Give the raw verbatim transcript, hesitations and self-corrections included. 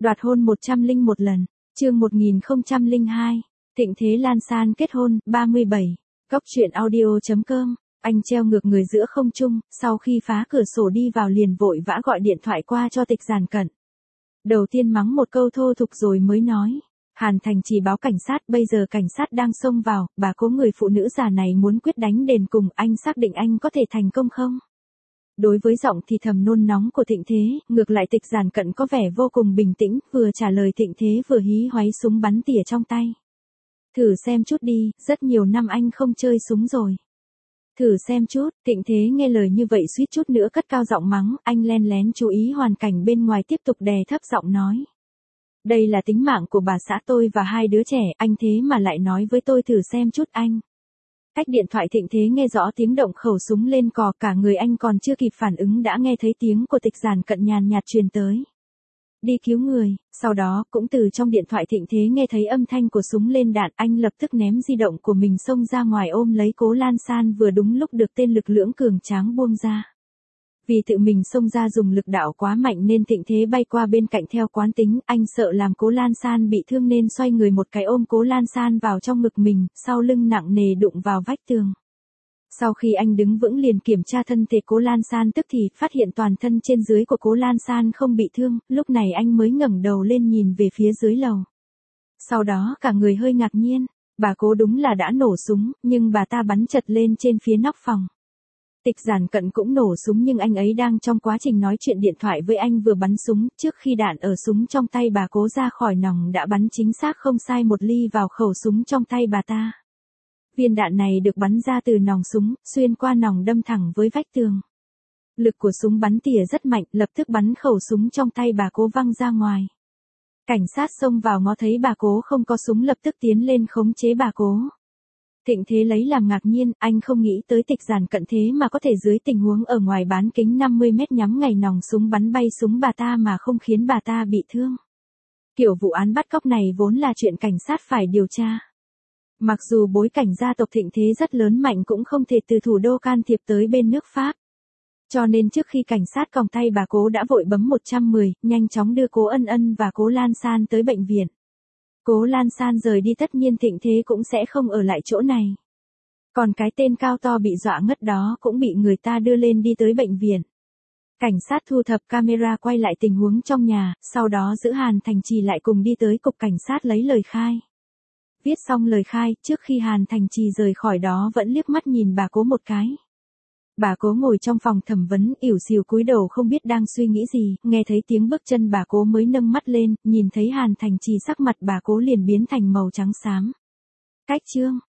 Đoạt hôn một trăm lẻ một lần, chương một nghìn không trăm lẻ hai, Thịnh Thế Lan San kết hôn, ba mươi bảy, Góc truyện audio chấm com, anh treo ngược người giữa không trung, sau khi phá cửa sổ đi vào liền vội vã gọi điện thoại qua cho Tịch Giản Cận. Đầu tiên mắng một câu thô tục rồi mới nói, Hàn Thành chỉ báo cảnh sát, bây giờ cảnh sát đang xông vào, bà cố người phụ nữ già này muốn quyết đánh đền cùng, anh xác định anh có thể thành công không? Đối với giọng thì thầm nôn nóng của Thịnh Thế, ngược lại Tịch Giản Cận có vẻ vô cùng bình tĩnh, vừa trả lời Thịnh Thế vừa hí hoáy súng bắn tỉa trong tay. Thử xem chút đi, rất nhiều năm anh không chơi súng rồi. Thử xem chút, Thịnh Thế nghe lời như vậy suýt chút nữa cất cao giọng mắng, anh len lén chú ý hoàn cảnh bên ngoài tiếp tục đè thấp giọng nói. Đây là tính mạng của bà xã tôi và hai đứa trẻ, anh thế mà lại nói với tôi thử xem chút anh. Cách điện thoại Thịnh Thế nghe rõ tiếng động khẩu súng lên cò, cả người anh còn chưa kịp phản ứng đã nghe thấy tiếng của Tịch Giản Cận nhàn nhạt truyền tới. Đi cứu người, sau đó cũng từ trong điện thoại Thịnh Thế nghe thấy âm thanh của súng lên đạn, anh lập tức ném di động của mình xông ra ngoài ôm lấy Cố Lan San vừa đúng lúc được tên lực lưỡng cường tráng buông ra. Vì tự mình xông ra dùng lực đạo quá mạnh nên Thịnh Thế bay qua bên cạnh theo quán tính, anh sợ làm Cố Lan San bị thương nên xoay người một cái ôm Cố Lan San vào trong ngực mình, sau lưng nặng nề đụng vào vách tường. Sau khi anh đứng vững liền kiểm tra thân thể Cố Lan San tức thì phát hiện toàn thân trên dưới của Cố Lan San không bị thương, lúc này anh mới ngẩng đầu lên nhìn về phía dưới lầu. Sau đó cả người hơi ngạc nhiên, bà Cố đúng là đã nổ súng, nhưng bà ta bắn chật lên trên phía nóc phòng. Tịch Giản Cận cũng nổ súng nhưng anh ấy đang trong quá trình nói chuyện điện thoại với anh vừa bắn súng, trước khi đạn ở súng trong tay bà Cố ra khỏi nòng đã bắn chính xác không sai một ly vào khẩu súng trong tay bà ta. Viên đạn này được bắn ra từ nòng súng, xuyên qua nòng đâm thẳng với vách tường. Lực của súng bắn tỉa rất mạnh, lập tức bắn khẩu súng trong tay bà Cố văng ra ngoài. Cảnh sát xông vào ngó thấy bà Cố không có súng lập tức tiến lên khống chế bà Cố. Thịnh Thế lấy làm ngạc nhiên, anh không nghĩ tới Tịch Giản Cận thế mà có thể dưới tình huống ở ngoài bán kính năm mươi mét nhắm ngay nòng súng bắn bay súng bà ta mà không khiến bà ta bị thương. Kiểu vụ án bắt cóc này vốn là chuyện cảnh sát phải điều tra. Mặc dù bối cảnh gia tộc Thịnh Thế rất lớn mạnh cũng không thể từ thủ đô can thiệp tới bên nước Pháp. Cho nên trước khi cảnh sát còng tay bà Cố đã vội bấm một trăm mười, nhanh chóng đưa Cố Ân Ân và Cố Lan San tới bệnh viện. Cố Lan San rời đi tất nhiên Thịnh Thế cũng sẽ không ở lại chỗ này. Còn cái tên cao to bị dọa ngất đó cũng bị người ta đưa lên đi tới bệnh viện. Cảnh sát thu thập camera quay lại tình huống trong nhà, sau đó giữ Hàn Thành Trì lại cùng đi tới cục cảnh sát lấy lời khai. Viết xong lời khai, trước khi Hàn Thành Trì rời khỏi đó vẫn liếc mắt nhìn bà Cố một cái. Bà Cố ngồi trong phòng thẩm vấn, ỉu xìu cúi đầu không biết đang suy nghĩ gì, nghe thấy tiếng bước chân bà Cố mới nâng mắt lên, nhìn thấy Hàn Thành Trì sắc mặt bà Cố liền biến thành màu trắng xám. Cách chương,